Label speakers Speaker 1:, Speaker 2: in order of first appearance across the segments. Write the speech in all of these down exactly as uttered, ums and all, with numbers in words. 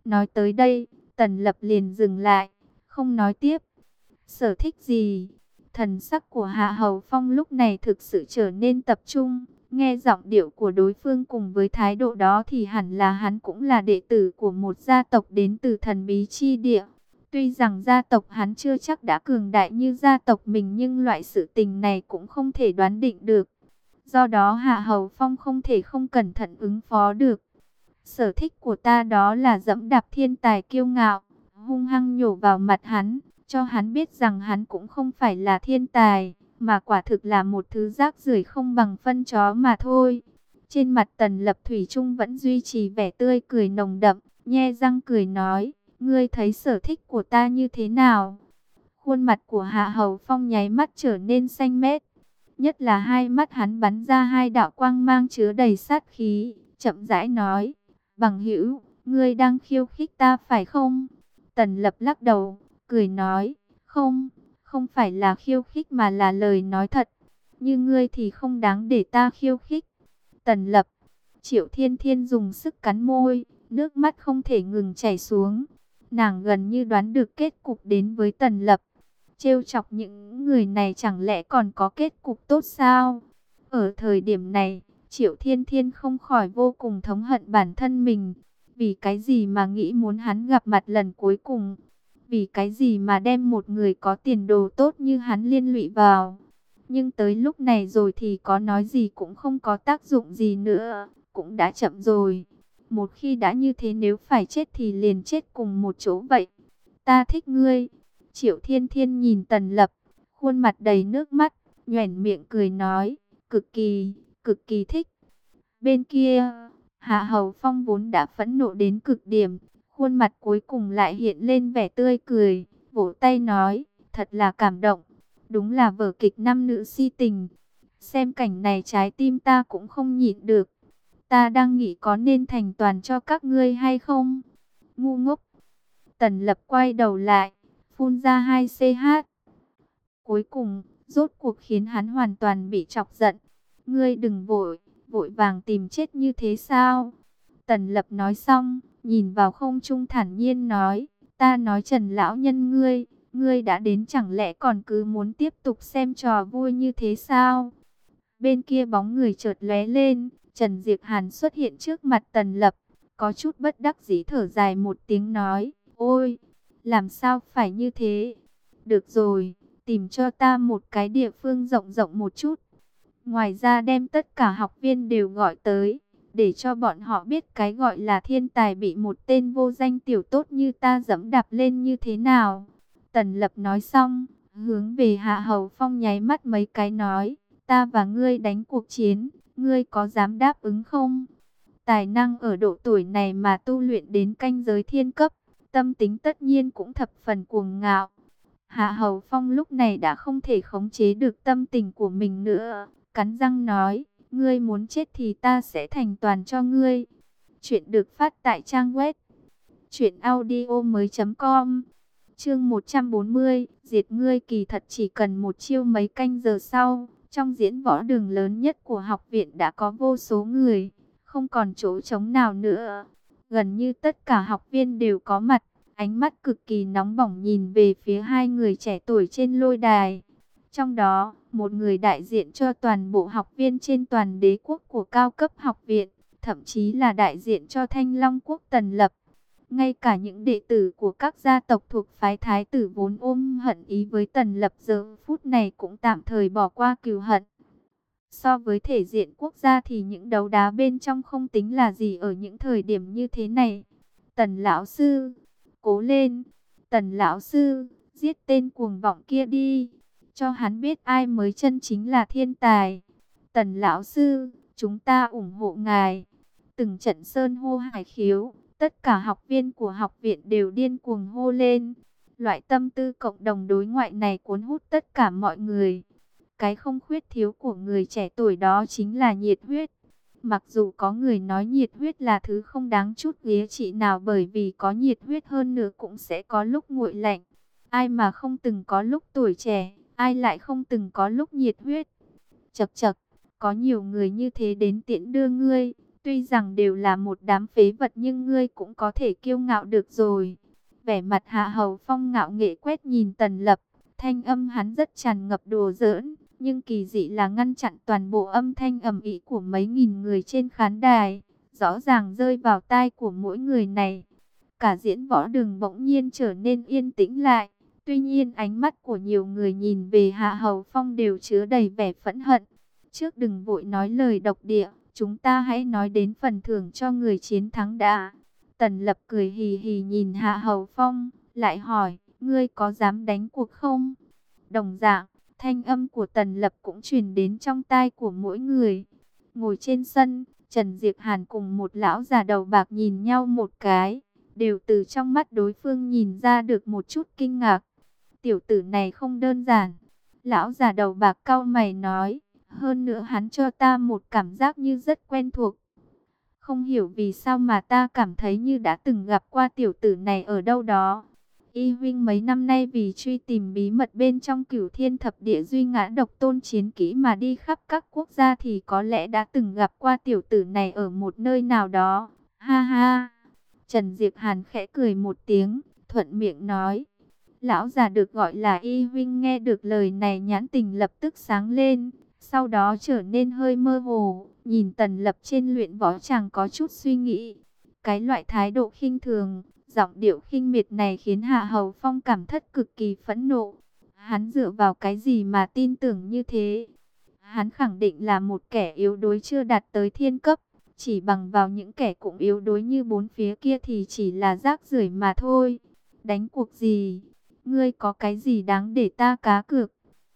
Speaker 1: Nói tới đây, Tần Lập liền dừng lại, không nói tiếp. Sở thích gì? Thần sắc của Hạ Hầu Phong lúc này thực sự trở nên tập trung. Nghe giọng điệu của đối phương cùng với thái độ đó thì hẳn là hắn cũng là đệ tử của một gia tộc đến từ thần bí chi địa. Tuy rằng gia tộc hắn chưa chắc đã cường đại như gia tộc mình, nhưng loại sự tình này cũng không thể đoán định được. Do đó Hạ Hầu Phong không thể không cẩn thận ứng phó được. Sở thích của ta đó là dẫm đạp thiên tài kiêu ngạo, hung hăng nhổ vào mặt hắn, cho hắn biết rằng hắn cũng không phải là thiên tài, mà quả thực là một thứ rác rưởi không bằng phân chó mà thôi. Trên mặt Tần Lập thủy chung vẫn duy trì vẻ tươi cười nồng đậm, nhe răng cười nói, ngươi thấy sở thích của ta như thế nào? Khuôn mặt của Hạ Hầu Phong nháy mắt trở nên xanh mét, nhất là hai mắt hắn bắn ra hai đạo quang mang chứa đầy sát khí, chậm rãi nói, bằng hữu, ngươi đang khiêu khích ta phải không? Tần Lập lắc đầu, cười nói, không, không phải là khiêu khích mà là lời nói thật. Như ngươi thì không đáng để ta khiêu khích. Tần Lập, Triệu Thiên Thiên dùng sức cắn môi, nước mắt không thể ngừng chảy xuống. Nàng gần như đoán được kết cục đến với Tần Lập. Trêu chọc những người này chẳng lẽ còn có kết cục tốt sao? Ở thời điểm này, Triệu Thiên Thiên không khỏi vô cùng thống hận bản thân mình. Vì cái gì mà nghĩ muốn hắn gặp mặt lần cuối cùng? Vì cái gì mà đem một người có tiền đồ tốt như hắn liên lụy vào? Nhưng tới lúc này rồi thì có nói gì cũng không có tác dụng gì nữa, cũng đã chậm rồi. Một khi đã như thế, nếu phải chết thì liền chết cùng một chỗ vậy. Ta thích ngươi. Triệu Thiên Thiên nhìn Tần Lập, khuôn mặt đầy nước mắt, nhoẻn miệng cười nói, cực kỳ, cực kỳ thích. Bên kia, Hạ Hầu Phong vốn đã phẫn nộ đến cực điểm, khuôn mặt cuối cùng lại hiện lên vẻ tươi cười, vỗ tay nói, thật là cảm động, đúng là vở kịch nam nữ si tình. Xem cảnh này trái tim ta cũng không nhịn được. Ta đang nghĩ có nên thành toàn cho các ngươi hay không? Ngu ngốc. Tần Lập quay đầu lại, phun ra hai xê hát. Cuối cùng, rốt cuộc khiến hắn hoàn toàn bị chọc giận. Ngươi đừng vội, vội vàng tìm chết như thế sao? Tần Lập nói xong, nhìn vào không trung thản nhiên nói, ta nói Trần lão nhân ngươi, ngươi đã đến chẳng lẽ còn cứ muốn tiếp tục xem trò vui như thế sao? Bên kia bóng người chợt lóe lên, Trần Diệp Hàn xuất hiện trước mặt Tần Lập, có chút bất đắc dĩ thở dài một tiếng nói, ôi, làm sao phải như thế? Được rồi, tìm cho ta một cái địa phương rộng rộng một chút. Ngoài ra đem tất cả học viên đều gọi tới, để cho bọn họ biết cái gọi là thiên tài bị một tên vô danh tiểu tốt như ta dẫm đạp lên như thế nào. Tần Lập nói xong, hướng về Hạ Hầu Phong nháy mắt mấy cái nói, ta và ngươi đánh cuộc chiến, ngươi có dám đáp ứng không? Tài năng ở độ tuổi này mà tu luyện đến canh giới thiên cấp, tâm tính tất nhiên cũng thập phần cuồng ngạo. Hạ Hầu Phong lúc này đã không thể khống chế được tâm tình của mình nữa, cắn răng nói, ngươi muốn chết thì ta sẽ thành toàn cho ngươi. Chuyện được phát tại trang web truyện audio mới chấm com. Chương một trăm bốn mươi, diệt ngươi kỳ thật chỉ cần một chiêu. Mấy canh giờ sau, trong diễn võ đường lớn nhất của học viện đã có vô số người, không còn chỗ trống nào nữa. Gần như tất cả học viên đều có mặt, ánh mắt cực kỳ nóng bỏng nhìn về phía hai người trẻ tuổi trên lôi đài. Trong đó, một người đại diện cho toàn bộ học viên trên toàn đế quốc của cao cấp học viện, thậm chí là đại diện cho Thanh Long quốc Tần Lập. Ngay cả những đệ tử của các gia tộc thuộc phái thái tử vốn ôm hận ý với Tần Lập giờ phút này cũng tạm thời bỏ qua cừu hận. So với thể diện quốc gia thì những đấu đá bên trong không tính là gì ở những thời điểm như thế này. Tần lão sư, cố lên. Tần lão sư, giết tên cuồng vọng kia đi, cho hắn biết ai mới chân chính là thiên tài. Tần lão sư, chúng ta ủng hộ ngài. Từng trận sơn hô hải khiếu, tất cả học viên của học viện đều điên cuồng hô lên. Loại tâm tư cộng đồng đối ngoại này cuốn hút tất cả mọi người. Cái không khuyết thiếu của người trẻ tuổi đó chính là nhiệt huyết. Mặc dù có người nói nhiệt huyết là thứ không đáng chút ghế trị nào, bởi vì có nhiệt huyết hơn nữa cũng sẽ có lúc nguội lạnh. Ai mà không từng có lúc tuổi trẻ, ai lại không từng có lúc nhiệt huyết. Chậc chậc, có nhiều người như thế đến tiễn đưa ngươi, Tuy rằng đều là một đám phế vật nhưng ngươi cũng có thể kiêu ngạo được rồi. Vẻ mặt Hạ Hầu Phong ngạo nghễ quét nhìn Tần Lập, thanh âm hắn rất tràn ngập đùa giỡn, nhưng kỳ dị là ngăn chặn toàn bộ âm thanh ầm ĩ của mấy nghìn người trên khán đài, rõ ràng rơi vào tai của mỗi người này. Cả diễn võ đường bỗng nhiên trở nên yên tĩnh lại. Tuy nhiên ánh mắt của nhiều người nhìn về Hạ Hầu Phong đều chứa đầy vẻ phẫn hận. Trước đừng vội nói lời độc địa, chúng ta hãy nói đến phần thưởng cho người chiến thắng đã. Tần Lập cười hì hì nhìn Hạ Hầu Phong, lại hỏi, ngươi có dám đánh cuộc không? Đồng dạng, thanh âm của Tần Lập cũng truyền đến trong tai của mỗi người. Ngồi trên sân, Trần Diệp Hàn cùng một lão già đầu bạc nhìn nhau một cái, đều từ trong mắt đối phương nhìn ra được một chút kinh ngạc. Tiểu tử này không đơn giản. Lão già đầu bạc cau mày nói, hơn nữa hắn cho ta một cảm giác như rất quen thuộc. Không hiểu vì sao mà ta cảm thấy như đã từng gặp qua tiểu tử này ở đâu đó. Y huynh mấy năm nay vì truy tìm bí mật bên trong Cửu Thiên Thập Địa Duy Ngã Độc Tôn chiến kỹ mà đi khắp các quốc gia thì có lẽ đã từng gặp qua tiểu tử này ở một nơi nào đó. Ha ha. Trần Diệp Hàn khẽ cười một tiếng, thuận miệng nói. Lão già được gọi là Y huynh nghe được lời này nhãn tình lập tức sáng lên, sau đó trở nên hơi mơ hồ, nhìn Tần Lập trên luyện võ chàng có chút suy nghĩ. Cái loại thái độ khinh thường, giọng điệu khinh miệt này khiến Hạ Hầu Phong cảm thất cực kỳ phẫn nộ. Hắn dựa vào cái gì mà tin tưởng như thế? Hắn khẳng định là một kẻ yếu đuối chưa đạt tới thiên cấp. Chỉ bằng vào những kẻ cũng yếu đuối như bốn phía kia thì chỉ là rác rưởi mà thôi. Đánh cuộc gì? Ngươi có cái gì đáng để ta cá cược?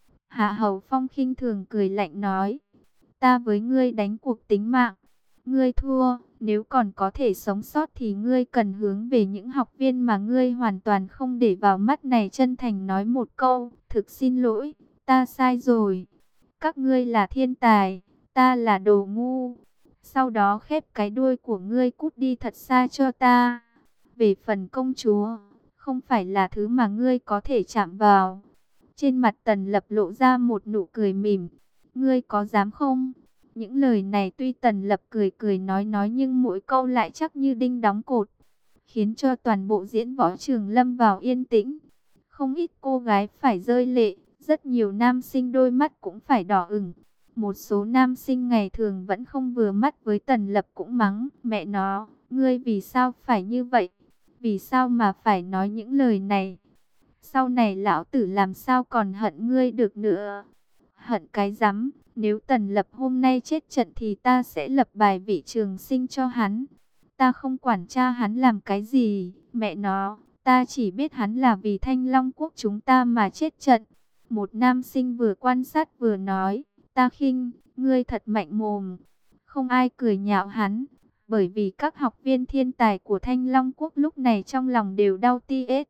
Speaker 1: Hạ Hầu Phong khinh thường cười lạnh nói. Ta với ngươi đánh cuộc tính mạng. Ngươi thua, nếu còn có thể sống sót thì ngươi cần hướng về những học viên mà ngươi hoàn toàn không để vào mắt này chân thành nói một câu. Thực xin lỗi, ta sai rồi. Các ngươi là thiên tài, ta là đồ ngu. Sau đó khép cái đuôi của ngươi cút đi thật xa cho ta. Về phần công chúa, không phải là thứ mà ngươi có thể chạm vào. Trên mặt Tần Lập lộ ra một nụ cười mỉm. Ngươi có dám không? Những lời này tuy Tần Lập cười cười nói nói nhưng mỗi câu lại chắc như đinh đóng cột, khiến cho toàn bộ diễn võ trường lâm vào yên tĩnh. Không ít cô gái phải rơi lệ, rất nhiều nam sinh đôi mắt cũng phải đỏ ửng. Một số nam sinh ngày thường vẫn không vừa mắt với Tần Lập cũng mắng, mẹ nó, ngươi vì sao phải như vậy? Vì sao mà phải nói những lời này? Sau này lão tử làm sao còn hận ngươi được nữa? Hận cái rắm, nếu Tần Lập hôm nay chết trận thì ta sẽ lập bài vị trường sinh cho hắn. Ta không quản cha hắn làm cái gì, mẹ nó, ta chỉ biết hắn là vì Thanh Long Quốc chúng ta mà chết trận. Một nam sinh vừa quan sát vừa nói, ta khinh, ngươi thật mạnh mồm. Không ai cười nhạo hắn, bởi vì các học viên thiên tài của Thanh Long Quốc lúc này trong lòng đều đau ti ết.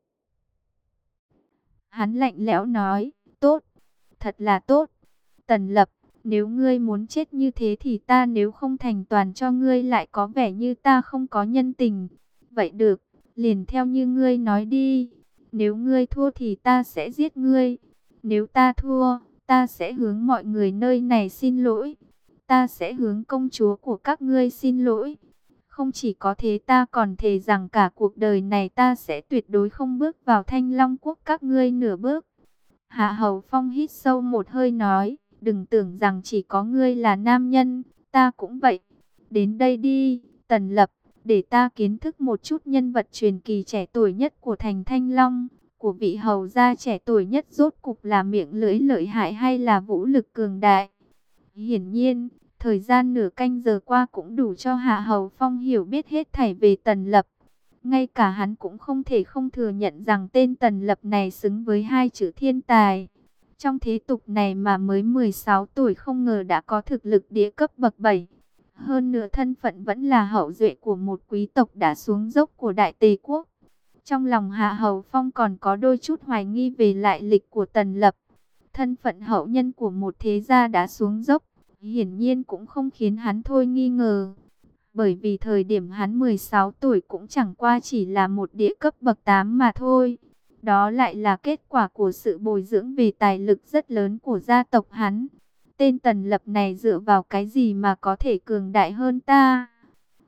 Speaker 1: Hắn lạnh lẽo nói, tốt, thật là tốt. Tần Lập, nếu ngươi muốn chết như thế thì ta nếu không thành toàn cho ngươi lại có vẻ như ta không có nhân tình. Vậy được, liền theo như ngươi nói đi. Nếu ngươi thua thì ta sẽ giết ngươi. Nếu ta thua, ta sẽ hướng mọi người nơi này xin lỗi. Ta sẽ hướng công chúa của các ngươi xin lỗi. Không chỉ có thế ta còn thề rằng cả cuộc đời này ta sẽ tuyệt đối không bước vào Thanh Long Quốc các ngươi nửa bước. Hạ Hầu Phong hít sâu một hơi nói, đừng tưởng rằng chỉ có ngươi là nam nhân, ta cũng vậy. Đến đây đi, Tần Lập, để ta kiến thức một chút nhân vật truyền kỳ trẻ tuổi nhất của thành Thanh Long, của vị hầu gia trẻ tuổi nhất rốt cục là miệng lưỡi lợi hại hay là vũ lực cường đại. Hiển nhiên, thời gian nửa canh giờ qua cũng đủ cho Hạ Hầu Phong hiểu biết hết thảy về Tần Lập. Ngay cả hắn cũng không thể không thừa nhận rằng tên Tần Lập này xứng với hai chữ thiên tài. Trong thế tục này mà mới mười sáu tuổi không ngờ đã có thực lực địa cấp bậc bảy. Hơn nữa thân phận vẫn là hậu duệ của một quý tộc đã xuống dốc của Đại Tề Quốc. Trong lòng Hạ Hầu Phong còn có đôi chút hoài nghi về lại lịch của Tần Lập. Thân phận hậu nhân của một thế gia đã xuống dốc, hiển nhiên cũng không khiến hắn thôi nghi ngờ. Bởi vì thời điểm hắn mười sáu tuổi cũng chẳng qua chỉ là một địa cấp bậc tám mà thôi. Đó lại là kết quả của sự bồi dưỡng về tài lực rất lớn của gia tộc hắn. Tên Tần Lập này dựa vào cái gì mà có thể cường đại hơn ta?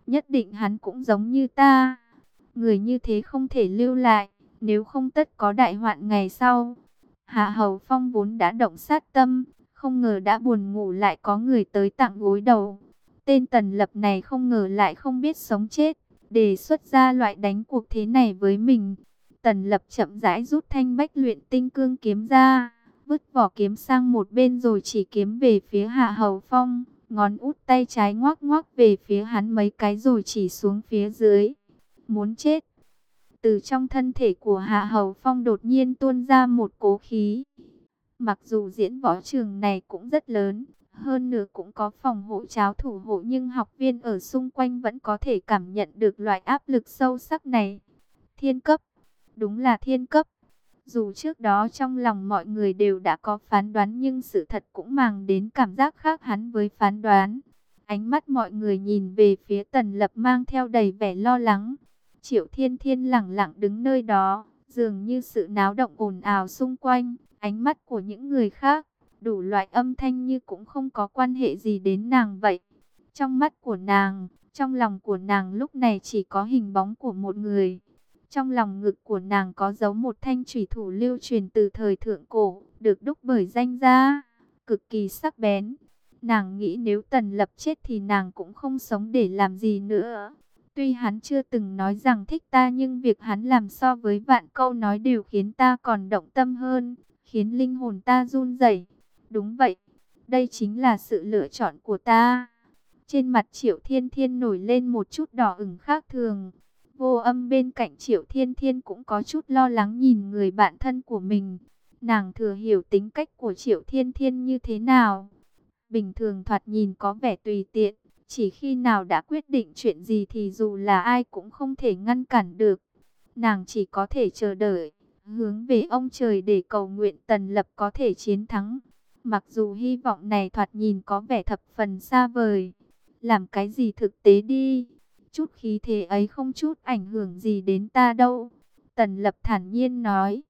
Speaker 1: nhất định hắn cũng giống như ta. Người như thế không thể lưu lại, nếu không tất có đại hoạn ngày sau. Hạ Hầu Phong vốn đã động sát tâm, không ngờ đã buồn ngủ lại có người tới tặng gối đầu. Tên Tần Lập này không ngờ lại không biết sống chết, đề xuất ra loại đánh cuộc thế này với mình. Tần Lập chậm rãi rút thanh bách luyện tinh cương kiếm ra, vứt vỏ kiếm sang một bên rồi chỉ kiếm về phía Hạ Hầu Phong. Ngón út tay trái ngoắc ngoắc về phía hắn mấy cái rồi chỉ xuống phía dưới. Muốn chết. Từ trong thân thể của Hạ Hầu Phong đột nhiên tuôn ra một cỗ khí. Mặc dù diễn võ trường này cũng rất lớn, hơn nữa cũng có phòng hộ cháo thủ hộ, nhưng học viên ở xung quanh vẫn có thể cảm nhận được loại áp lực sâu sắc này. Thiên cấp, đúng là thiên cấp. Dù trước đó trong lòng mọi người đều đã có phán đoán, nhưng sự thật cũng mang đến cảm giác khác hẳn với phán đoán. Ánh mắt mọi người nhìn về phía Tần Lập mang theo đầy vẻ lo lắng. Triệu Thiên Thiên lẳng lặng đứng nơi đó, dường như sự náo động ồn ào xung quanh, ánh mắt của những người khác, đủ loại âm thanh như cũng không có quan hệ gì đến nàng vậy. Trong mắt của nàng, trong lòng của nàng lúc này chỉ có hình bóng của một người. Trong lòng ngực của nàng có giấu một thanh chủy thủ lưu truyền từ thời thượng cổ, được đúc bởi danh gia, cực kỳ sắc bén. Nàng nghĩ nếu Tần Lập chết thì nàng cũng không sống để làm gì nữa. Tuy hắn chưa từng nói rằng thích ta, nhưng việc hắn làm so với vạn câu nói đều khiến ta còn động tâm hơn, khiến linh hồn ta run rẩy. Đúng vậy, đây chính là sự lựa chọn của ta. Trên mặt Triệu Thiên Thiên nổi lên một chút đỏ ửng khác thường. Vô Âm bên cạnh Triệu Thiên Thiên cũng có chút lo lắng nhìn người bạn thân của mình. Nàng thừa hiểu tính cách của Triệu Thiên Thiên như thế nào. Bình thường thoạt nhìn có vẻ tùy tiện, chỉ khi nào đã quyết định chuyện gì thì dù là ai cũng không thể ngăn cản được. Nàng chỉ có thể chờ đợi, hướng về ông trời để cầu nguyện Tần Lập có thể chiến thắng. Mặc dù hy vọng này thoạt nhìn có vẻ thập phần xa vời. Làm cái gì thực tế đi. Chút khí thế ấy không chút ảnh hưởng gì đến ta đâu. Tần Lập thản nhiên nói.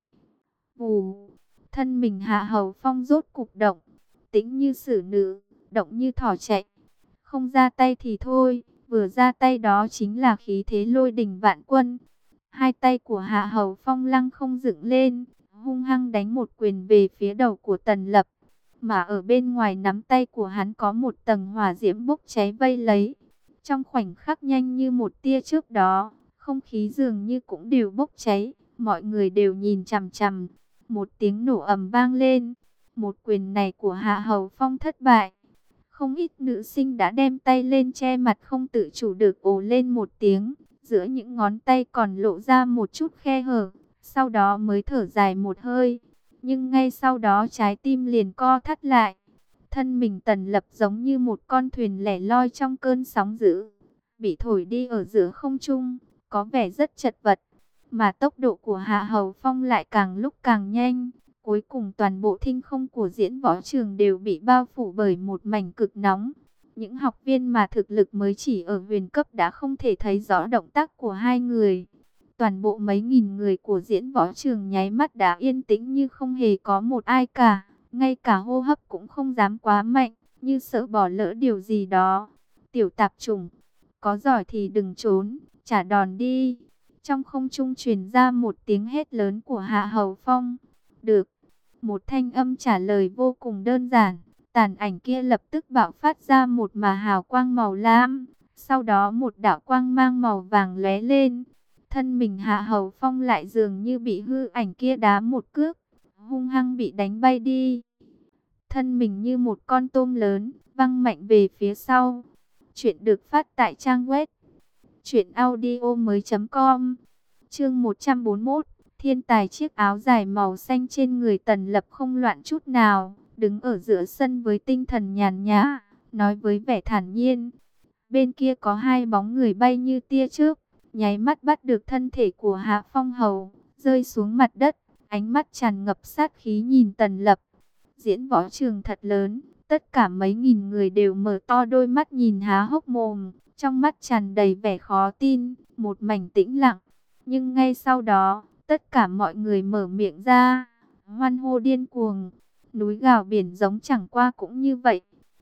Speaker 1: Vù, thân mình Hạ Hầu Phong rốt cục động. Tĩnh như xử nữ, động như thỏ chạy. Không ra tay thì thôi, vừa ra tay đó chính là khí thế lôi đình vạn quân. Hai tay của Hạ Hầu Phong lăng không dựng lên, hung hăng đánh một quyền về phía đầu của Tần Lập. Mà ở bên ngoài nắm tay của hắn có một tầng hỏa diễm bốc cháy vây lấy. Trong khoảnh khắc nhanh như một tia trước đó, không khí dường như cũng đều bốc cháy, mọi người đều nhìn chằm chằm. Một tiếng nổ ầm vang lên, một quyền này của Hạ Hầu Phong thất bại. Không ít nữ sinh đã đem tay lên che mặt không tự chủ được ồ lên một tiếng, giữa những ngón tay còn lộ ra một chút khe hở, sau đó mới thở dài một hơi. Nhưng ngay sau đó trái tim liền co thắt lại. Thân mình Tần Lập giống như một con thuyền lẻ loi trong cơn sóng dữ, bị thổi đi ở giữa không trung, có vẻ rất chật vật. Mà tốc độ của Hạ Hầu Phong lại càng lúc càng nhanh. Cuối cùng toàn bộ thinh không của diễn võ trường đều bị bao phủ bởi một mảnh cực nóng. Những học viên mà thực lực mới chỉ ở huyền cấp đã không thể thấy rõ động tác của hai người. Toàn bộ mấy nghìn người của diễn võ trường nháy mắt đã yên tĩnh như không hề có một ai cả. Ngay cả hô hấp cũng không dám quá mạnh, như sợ bỏ lỡ điều gì đó. Tiểu tạp chủng, có giỏi thì đừng trốn, trả đòn đi. Trong không trung truyền ra một tiếng hét lớn của Hạ Hầu Phong. Được. Một thanh âm trả lời vô cùng đơn giản. Tàn ảnh kia lập tức bạo phát ra một mà hào quang màu lam. Sau đó một đạo quang mang màu vàng lóe lên. Thân mình Hạ Hầu Phong lại dường như bị hư ảnh kia đá một cước, hung hăng bị đánh bay đi. Thân mình như một con tôm lớn, văng mạnh về phía sau. Chuyện được phát tại trang web truyện audio mới chấm com. Chương một trăm bốn mươi mốt. Thiên tài. Chiếc áo dài màu xanh trên người Tần Lập không loạn chút nào, đứng ở giữa sân với tinh thần nhàn nhã, nói với vẻ thản nhiên. Bên kia có hai bóng người bay như tia chớp, nháy mắt bắt được thân thể của Hạ Phong Hầu, rơi xuống mặt đất, ánh mắt tràn ngập sát khí nhìn Tần Lập. Diễn võ trường thật lớn, tất cả mấy nghìn người đều mở to đôi mắt nhìn há hốc mồm, trong mắt tràn đầy vẻ khó tin, một mảnh tĩnh lặng. Nhưng ngay sau đó, tất cả mọi người mở miệng ra, hoan hô điên cuồng, núi gào biển giống chẳng qua cũng như vậy.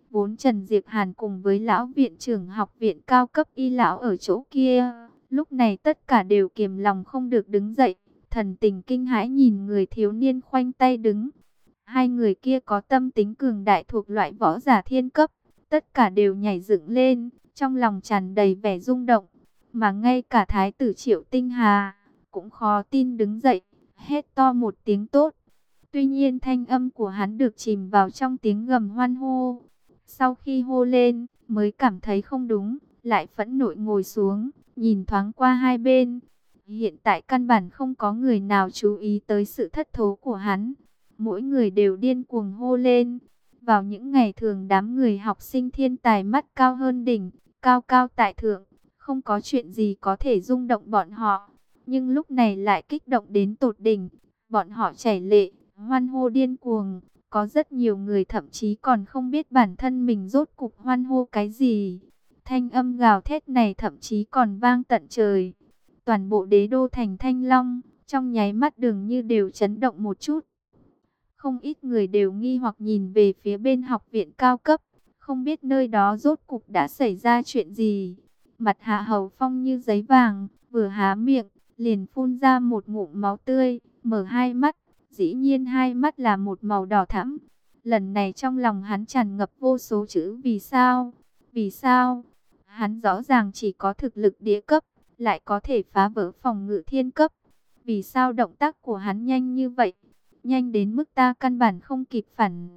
Speaker 1: Vốn Trần Diệp Hàn cùng với lão viện trưởng học viện cao cấp y lão ở chỗ kia, lúc này tất cả đều kiềm lòng không được đứng dậy, thần tình kinh hãi nhìn người thiếu niên khoanh tay đứng. Hai người kia có tâm tính cường đại thuộc loại võ giả thiên cấp, tất cả đều nhảy dựng lên, trong lòng tràn đầy vẻ rung động, mà ngay cả thái tử Triệu Tinh Hà cũng khó tin đứng dậy, hét to một tiếng tốt. Tuy nhiên thanh âm của hắn được chìm vào trong tiếng gầm hoan hô. Sau khi hô lên, mới cảm thấy không đúng, lại phẫn nộ ngồi xuống, nhìn thoáng qua hai bên. Hiện tại căn bản không có người nào chú ý tới sự thất thố của hắn. Mỗi người đều điên cuồng hô lên. Vào những ngày thường đám người học sinh thiên tài mắt cao hơn đỉnh, cao cao tại thượng, không có chuyện gì có thể rung động bọn họ. Nhưng lúc này lại kích động đến tột đỉnh, bọn họ chảy lệ, hoan hô điên cuồng. Có rất nhiều người thậm chí còn không biết bản thân mình rốt cục hoan hô cái gì. Thanh âm gào thét này thậm chí còn vang tận trời. Toàn bộ đế đô thành Thanh Long, trong nháy mắt dường như đều chấn động một chút. Không ít người đều nghi hoặc nhìn về phía bên học viện cao cấp, không biết nơi đó rốt cục đã xảy ra chuyện gì. Mặt Hạ Hầu Phong như giấy vàng, vừa há miệng, liền phun ra một ngụm máu tươi, mở hai mắt. Dĩ nhiên hai mắt là một màu đỏ thẫm. Lần này trong lòng hắn tràn ngập vô số chữ vì sao, vì sao. Hắn rõ ràng chỉ có thực lực địa cấp, lại có thể phá vỡ phòng ngự thiên cấp. Vì sao động tác của hắn nhanh như vậy, nhanh đến mức ta căn bản không kịp phản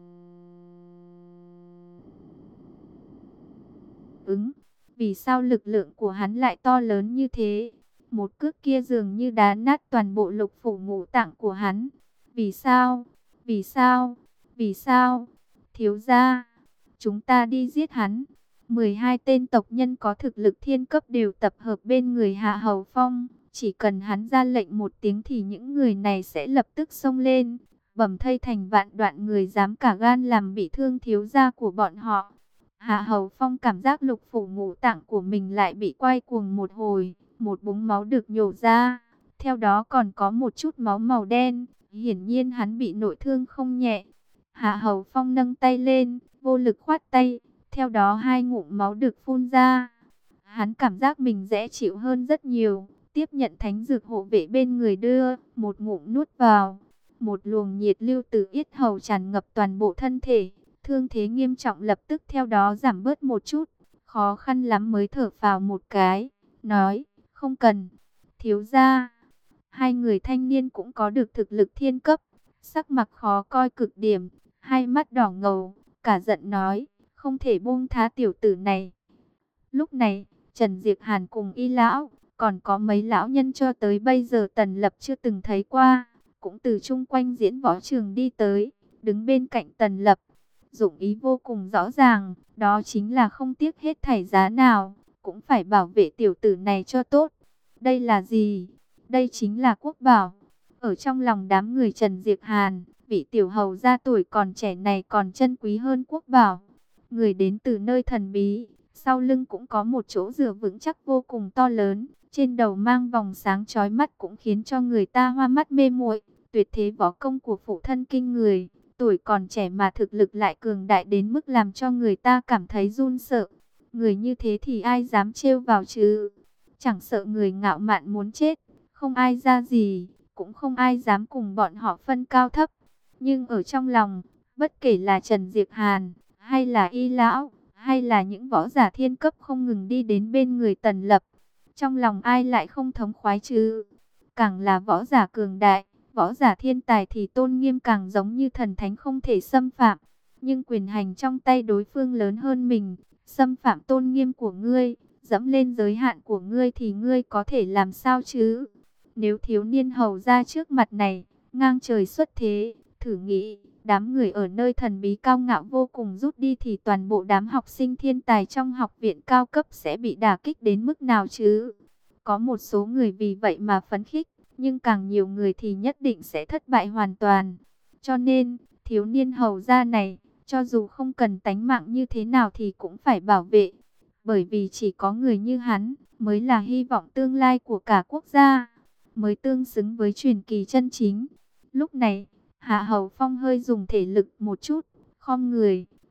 Speaker 1: ứng. Vì sao lực lượng của hắn lại to lớn như thế, một cước kia dường như đá nát toàn bộ lục phủ ngũ tạng của hắn. Vì sao? Vì sao? Vì sao? Thiếu gia, chúng ta đi giết hắn. mười hai tên tộc nhân có thực lực thiên cấp đều tập hợp bên người Hạ Hầu Phong. Chỉ cần hắn ra lệnh một tiếng thì những người này sẽ lập tức xông lên, bầm thây thành vạn đoạn. Người dám cả gan làm bị thương thiếu gia của bọn họ. Hạ Hầu Phong cảm giác lục phủ ngũ tạng của mình lại bị quay cuồng một hồi. Một búng máu được nhổ ra, theo đó còn có một chút máu màu đen. Hiển nhiên hắn bị nội thương không nhẹ. Hạ Hầu Phong nâng tay lên, vô lực khoát tay, theo đó hai ngụm máu được phun ra. Hắn cảm giác mình dễ chịu hơn rất nhiều, tiếp nhận thánh dược hộ vệ bên người đưa, một ngụm nuốt vào. Một luồng nhiệt lưu từ yết hầu tràn ngập toàn bộ thân thể, thương thế nghiêm trọng lập tức theo đó giảm bớt một chút. Khó khăn lắm mới thở phào một cái, nói, không cần, thiếu gia. Hai người thanh niên cũng có được thực lực thiên cấp, sắc mặt khó coi cực điểm, hai mắt đỏ ngầu, cả giận nói, không thể buông tha tiểu tử này. Lúc này, Trần Diệp Hàn cùng y lão, còn có mấy lão nhân cho tới bây giờ Tần Lập chưa từng thấy qua, cũng từ chung quanh diễn võ trường đi tới, đứng bên cạnh Tần Lập. Dụng ý vô cùng rõ ràng, đó chính là không tiếc hết thảy giá nào, cũng phải bảo vệ tiểu tử này cho tốt. Đây là gì? Đây chính là quốc bảo. Ở trong lòng đám người Trần Diệp Hàn, vị tiểu hầu gia tuổi còn trẻ này còn chân quý hơn quốc bảo. Người đến từ nơi thần bí, sau lưng cũng có một chỗ dựa vững chắc vô cùng to lớn, trên đầu mang vòng sáng chói mắt cũng khiến cho người ta hoa mắt mê muội. Tuyệt thế võ công của phụ thân kinh người, tuổi còn trẻ mà thực lực lại cường đại đến mức làm cho người ta cảm thấy run sợ. Người như thế thì ai dám trêu vào chứ? Chẳng sợ người ngạo mạn muốn chết, không ai ra gì, cũng không ai dám cùng bọn họ phân cao thấp. Nhưng ở trong lòng, bất kể là Trần Diệp Hàn, hay là y lão, hay là những võ giả thiên cấp không ngừng đi đến bên người Tần Lập, trong lòng ai lại không thống khoái chứ? Càng là võ giả cường đại, võ giả thiên tài thì tôn nghiêm càng giống như thần thánh không thể xâm phạm. Nhưng quyền hành trong tay đối phương lớn hơn mình, xâm phạm tôn nghiêm của ngươi, dẫm lên giới hạn của ngươi thì ngươi có thể làm sao chứ? Nếu thiếu niên hầu ra trước mặt này, ngang trời xuất thế, thử nghĩ, đám người ở nơi thần bí cao ngạo vô cùng rút đi thì toàn bộ đám học sinh thiên tài trong học viện cao cấp sẽ bị đả kích đến mức nào chứ? Có một số người vì vậy mà phấn khích, nhưng càng nhiều người thì nhất định sẽ thất bại hoàn toàn. Cho nên, thiếu niên hầu gia này, cho dù không cần tánh mạng như thế nào thì cũng phải bảo vệ. Bởi vì chỉ có người như hắn, mới là hy vọng tương lai của cả quốc gia, mới tương xứng với truyền kỳ chân chính. Lúc này, Hạ Hầu Phong hơi dùng thể lực một chút, khom người,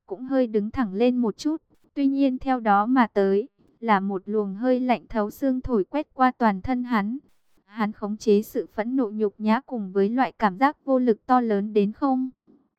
Speaker 1: cũng hơi đứng thẳng lên một chút. Tuy nhiên theo đó mà tới, là một luồng hơi lạnh thấu xương thổi quét qua toàn thân hắn. Hắn khống chế sự phẫn nộ nhục nhã cùng với loại cảm giác vô lực to lớn đến không.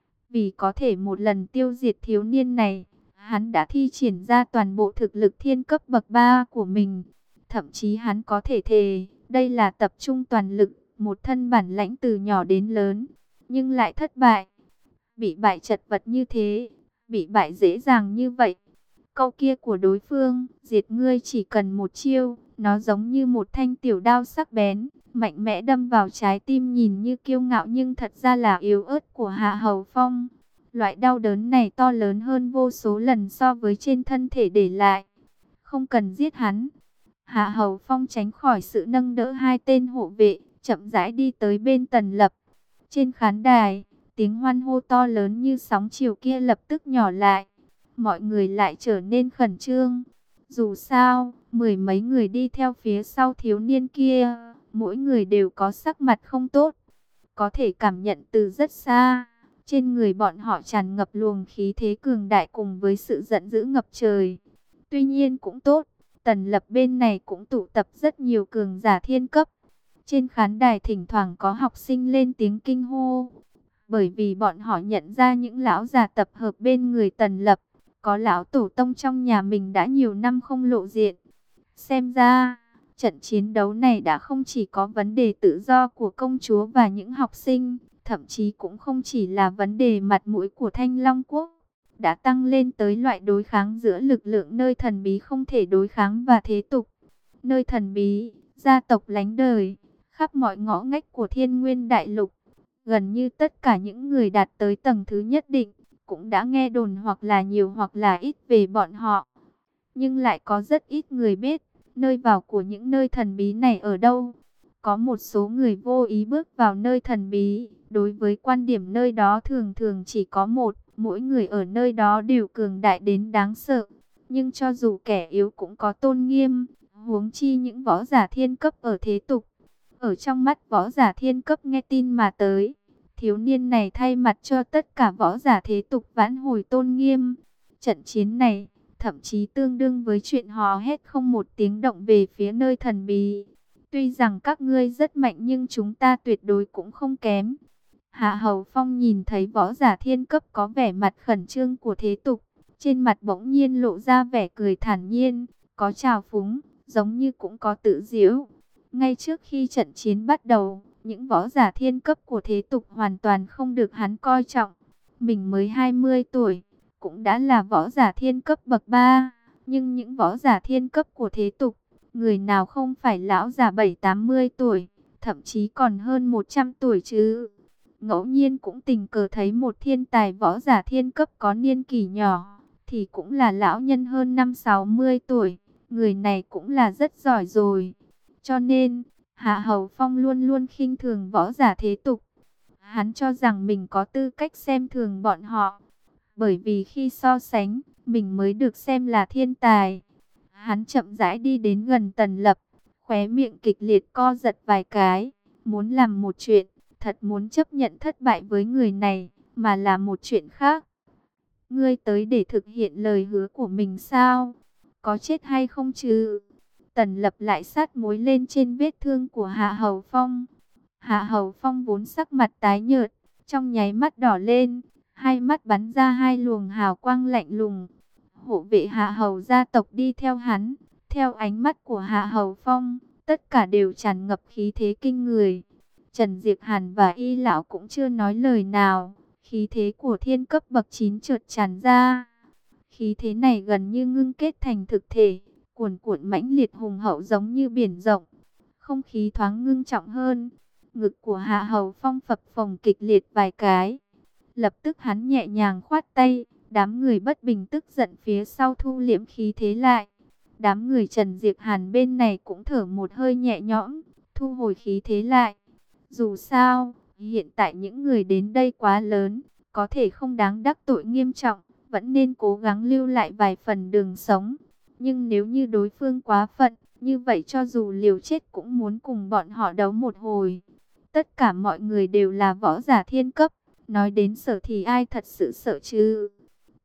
Speaker 1: Vì có thể một lần tiêu diệt thiếu niên này, hắn đã thi triển ra toàn bộ thực lực thiên cấp bậc ba của mình. Thậm chí hắn có thể thề, đây là tập trung toàn lực, một thân bản lãnh từ nhỏ đến lớn, nhưng lại thất bại. Bị bại chật vật như thế, bị bại dễ dàng như vậy. Câu kia của đối phương, diệt ngươi chỉ cần một chiêu, nó giống như một thanh tiểu đao sắc bén, mạnh mẽ đâm vào trái tim nhìn như kiêu ngạo nhưng thật ra là yếu ớt của Hạ Hầu Phong. Loại đau đớn này to lớn hơn vô số lần so với trên thân thể để lại. Không cần giết hắn. Hạ Hầu Phong tránh khỏi sự nâng đỡ hai tên hộ vệ, chậm rãi đi tới bên Tần Lập. Trên khán đài, tiếng hoan hô to lớn như sóng chiều kia lập tức nhỏ lại. Mọi người lại trở nên khẩn trương. Dù sao, mười mấy người đi theo phía sau thiếu niên kia, mỗi người đều có sắc mặt không tốt. Có thể cảm nhận từ rất xa, trên người bọn họ tràn ngập luồng khí thế cường đại cùng với sự giận dữ ngập trời. Tuy nhiên cũng tốt, Tần Lập bên này cũng tụ tập rất nhiều cường giả thiên cấp. Trên khán đài thỉnh thoảng có học sinh lên tiếng kinh hô, bởi vì bọn họ nhận ra những lão già tập hợp bên người Tần Lập. Có lão tổ tông trong nhà mình đã nhiều năm không lộ diện. Xem ra, trận chiến đấu này đã không chỉ có vấn đề tự do của công chúa và những học sinh, thậm chí cũng không chỉ là vấn đề mặt mũi của Thanh Long Quốc. Đã tăng lên tới loại đối kháng giữa lực lượng nơi thần bí không thể đối kháng và thế tục. Nơi thần bí, gia tộc lánh đời, khắp mọi ngõ ngách của Thiên Nguyên Đại Lục. Gần như tất cả những người đạt tới tầng thứ nhất định, cũng đã nghe đồn hoặc là nhiều hoặc là ít về bọn họ. Nhưng lại có rất ít người biết, nơi vào của những nơi thần bí này ở đâu. Có một số người vô ý bước vào nơi thần bí, đối với quan điểm nơi đó thường thường chỉ có một, mỗi người ở nơi đó đều cường đại đến đáng sợ. Nhưng cho dù kẻ yếu cũng có tôn nghiêm, huống chi những võ giả thiên cấp ở thế tục. Ở trong mắt võ giả thiên cấp nghe tin mà tới, thiếu niên này thay mặt cho tất cả võ giả thế tục vãn hồi tôn nghiêm. Trận chiến này, thậm chí tương đương với chuyện hò hét không một tiếng động về phía nơi thần bí. Tuy rằng các ngươi rất mạnh nhưng chúng ta tuyệt đối cũng không kém. Hạ Hầu Phong nhìn thấy võ giả thiên cấp có vẻ mặt khẩn trương của thế tục. Trên mặt bỗng nhiên lộ ra vẻ cười thản nhiên, có trào phúng, giống như cũng có tự giễu. Ngay trước khi trận chiến bắt đầu, những võ giả thiên cấp của thế tục hoàn toàn không được hắn coi trọng. Mình mới hai mươi tuổi, cũng đã là võ giả thiên cấp bậc ba. Nhưng những võ giả thiên cấp của thế tục, người nào không phải lão già bảy tám mươi tuổi, thậm chí còn hơn một trăm tuổi chứ. Ngẫu nhiên cũng tình cờ thấy một thiên tài võ giả thiên cấp có niên kỷ nhỏ, thì cũng là lão nhân hơn năm sáu mươi tuổi. Người này cũng là rất giỏi rồi. Cho nên, Hạ Hầu Phong luôn luôn khinh thường võ giả thế tục. Hắn cho rằng mình có tư cách xem thường bọn họ. Bởi vì khi so sánh, mình mới được xem là thiên tài. Hắn chậm rãi đi đến gần Tần Lập, khóe miệng kịch liệt co giật vài cái. Muốn làm một chuyện, thật muốn chấp nhận thất bại với người này, mà là một chuyện khác. Ngươi tới để thực hiện lời hứa của mình sao? Có chết hay không chứ? Tần Lập lại sát muối lên trên vết thương của Hạ Hầu Phong. Hạ Hầu Phong vốn sắc mặt tái nhợt, trong nháy mắt đỏ lên, hai mắt bắn ra hai luồng hào quang lạnh lùng. Hộ vệ Hạ Hầu gia tộc đi theo hắn, theo ánh mắt của Hạ Hầu Phong, tất cả đều tràn ngập khí thế kinh người. Trần Diệp Hàn và Y lão cũng chưa nói lời nào, khí thế của thiên cấp bậc chín chợt tràn ra. Khí thế này gần như ngưng kết thành thực thể, cuồn cuộn mãnh liệt hùng hậu giống như biển rộng. Không khí thoáng ngưng trọng hơn, ngực của Hạ Hầu Phong phập phồng kịch liệt vài cái. Lập tức hắn nhẹ nhàng khoát tay, đám người bất bình tức giận phía sau thu liễm khí thế lại. Đám người Trần Diệp Hàn bên này cũng thở một hơi nhẹ nhõm, thu hồi khí thế lại. Dù sao, hiện tại những người đến đây quá lớn, có thể không đáng đắc tội nghiêm trọng, vẫn nên cố gắng lưu lại vài phần đường sống. Nhưng nếu như đối phương quá phận, như vậy cho dù liều chết cũng muốn cùng bọn họ đấu một hồi. Tất cả mọi người đều là võ giả thiên cấp, nói đến sợ thì ai thật sự sợ chứ?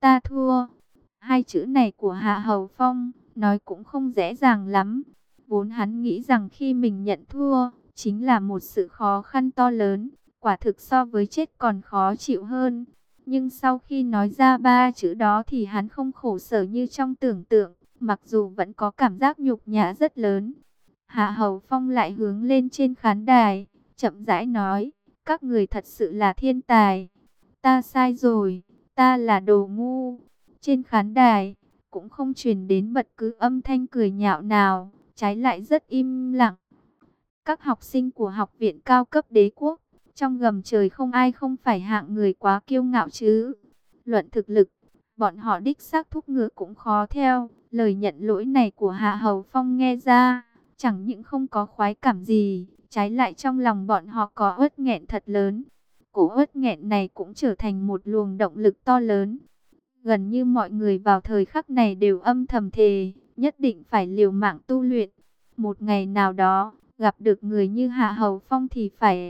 Speaker 1: ta thua. Hai chữ này của Hạ Hầu Phong, nói cũng không dễ dàng lắm. Vốn hắn nghĩ rằng khi mình nhận thua, chính là một sự khó khăn to lớn, quả thực so với chết còn khó chịu hơn. Nhưng sau khi nói ra ba chữ đó thì hắn không khổ sở như trong tưởng tượng, mặc dù vẫn có cảm giác nhục nhã rất lớn. Hạ Hầu Phong lại hướng lên trên khán đài, chậm rãi nói, các người thật sự là thiên tài. Ta sai rồi, ta là đồ ngu. Trên khán đài, cũng không truyền đến bất cứ âm thanh cười nhạo nào, trái lại rất im lặng. Các học sinh của học viện cao cấp đế quốc, trong gầm trời không ai không phải hạng người quá kiêu ngạo chứ. Luận thực lực, bọn họ đích xác thúc ngựa cũng khó theo. Lời nhận lỗi này của Hạ Hầu Phong nghe ra, chẳng những không có khoái cảm gì, trái lại trong lòng bọn họ có uất nghẹn thật lớn. Cổ uất nghẹn này cũng trở thành một luồng động lực to lớn. Gần như mọi người vào thời khắc này đều âm thầm thề, nhất định phải liều mạng tu luyện. Một ngày nào đó, gặp được người như Hạ Hầu Phong thì phải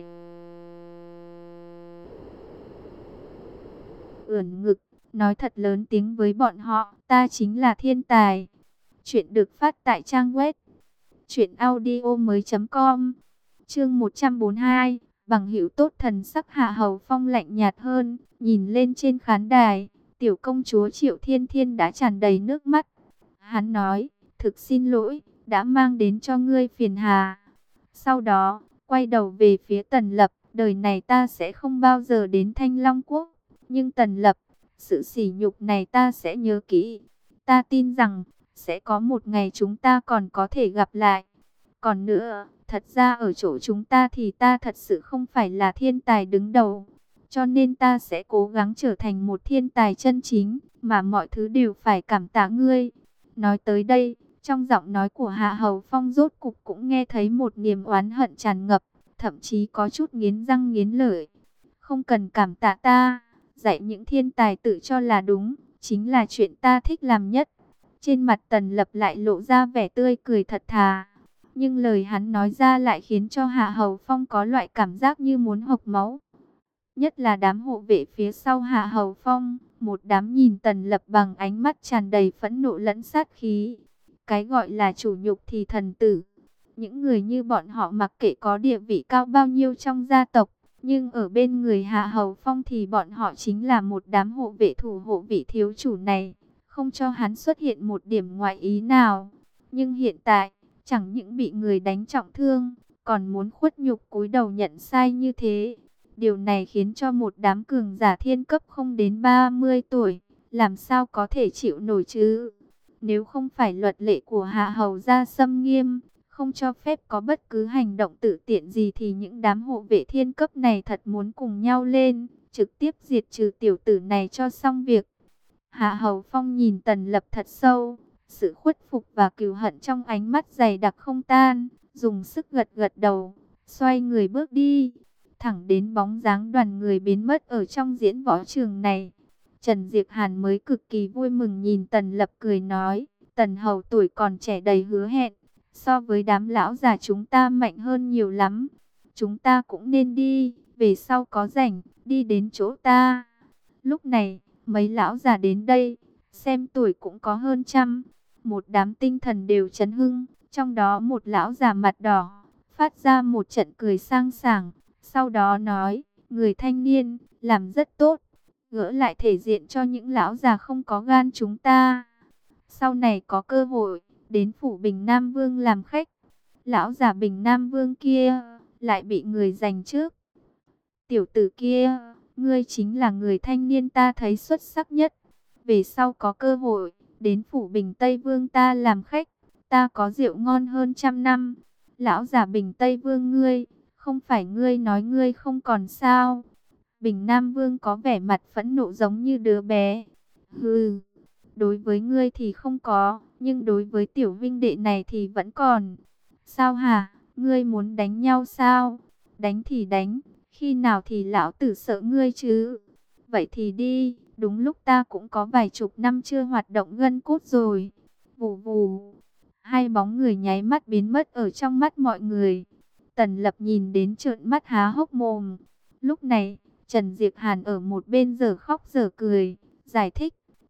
Speaker 1: ưỡn ngực, nói thật lớn tiếng với bọn họ, ta chính là thiên tài. Chuyện được phát tại trang web truyện audio mới chấm com. Chương một trăm bốn mươi hai, bằng hữu tốt. Thần sắc Hạ Hầu Phong lạnh nhạt hơn, nhìn lên trên khán đài, tiểu công chúa Triệu Thiên Thiên đã tràn đầy nước mắt. Hắn nói, thực xin lỗi, đã mang đến cho ngươi phiền hà. Sau đó, quay đầu về phía Tần Lập, đời này ta sẽ không bao giờ đến Thanh Long Quốc. Nhưng Tần Lập, sự sỉ nhục này ta sẽ nhớ kỹ. Ta tin rằng, sẽ có một ngày chúng ta còn có thể gặp lại. Còn nữa, thật ra ở chỗ chúng ta thì ta thật sự không phải là thiên tài đứng đầu. Cho nên ta sẽ cố gắng trở thành một thiên tài chân chính, mà mọi thứ đều phải cảm tạ ngươi. Nói tới đây, trong giọng nói của Hạ Hầu Phong rốt cục cũng nghe thấy một niềm oán hận tràn ngập, thậm chí có chút nghiến răng nghiến lợi. Không cần cảm tạ ta, dạy những thiên tài tự cho là đúng, chính là chuyện ta thích làm nhất. Trên mặt Tần Lập lại lộ ra vẻ tươi cười thật thà. Nhưng lời hắn nói ra lại khiến cho Hạ Hầu Phong có loại cảm giác như muốn hộc máu. Nhất là đám hộ vệ phía sau Hạ Hầu Phong, một đám nhìn Tần Lập bằng ánh mắt tràn đầy phẫn nộ lẫn sát khí. Cái gọi là chủ nhục thì thần tử. Những người như bọn họ mặc kệ có địa vị cao bao nhiêu trong gia tộc, nhưng ở bên người Hạ Hầu Phong thì bọn họ chính là một đám hộ vệ thủ hộ vị thiếu chủ này, không cho hắn xuất hiện một điểm ngoại ý nào. Nhưng hiện tại, chẳng những bị người đánh trọng thương, còn muốn khuất nhục cúi đầu nhận sai như thế. Điều này khiến cho một đám cường giả thiên cấp không đến ba mươi tuổi, làm sao có thể chịu nổi chứ? Nếu không phải luật lệ của Hạ Hầu gia xâm nghiêm, không cho phép có bất cứ hành động tự tiện gì thì những đám hộ vệ thiên cấp này thật muốn cùng nhau lên, trực tiếp diệt trừ tiểu tử này cho xong việc. Hạ Hầu Phong nhìn Tần Lập thật sâu, sự khuất phục và cừu hận trong ánh mắt dày đặc không tan, dùng sức gật gật đầu, xoay người bước đi, thẳng đến bóng dáng đoàn người biến mất ở trong diễn võ trường này. Trần Diệp Hàn mới cực kỳ vui mừng nhìn Tần Lập cười nói, Tần Hầu tuổi còn trẻ đầy hứa hẹn, so với đám lão già chúng ta mạnh hơn nhiều lắm. Chúng ta cũng nên đi, về sau có rảnh, đi đến chỗ ta. Lúc này, mấy lão già đến đây, xem tuổi cũng có hơn trăm. Một đám tinh thần đều chấn hưng, trong đó một lão già mặt đỏ, phát ra một trận cười sang sảng. Sau đó nói, người thanh niên, làm rất tốt, gỡ lại thể diện cho những lão già không có gan chúng ta. Sau này có cơ hội, đến phủ Bình Nam Vương làm khách. Lão già Bình Nam Vương kia, lại bị người giành trước. Tiểu tử kia, ngươi chính là người thanh niên ta thấy xuất sắc nhất. Về sau có cơ hội, đến phủ Bình Tây Vương ta làm khách, ta có rượu ngon hơn trăm năm. Lão già Bình Tây Vương ngươi, không phải ngươi nói ngươi không còn sao? Bình Nam Vương có vẻ mặt phẫn nộ giống như đứa bé. Hừ, đối với ngươi thì không có, nhưng đối với tiểu vinh đệ này thì vẫn còn. Sao hả, ngươi muốn đánh nhau sao? Đánh thì đánh, khi nào thì lão tử sợ ngươi chứ? Vậy thì đi, đúng lúc ta cũng có vài chục năm chưa hoạt động gân cốt rồi. Vù vù, hai bóng người nháy mắt biến mất ở trong mắt mọi người. Tần Lập nhìn đến trợn mắt há hốc mồm. Lúc này, Trần Diệp Hàn ở một bên giờ khóc giờ cười, giải thích,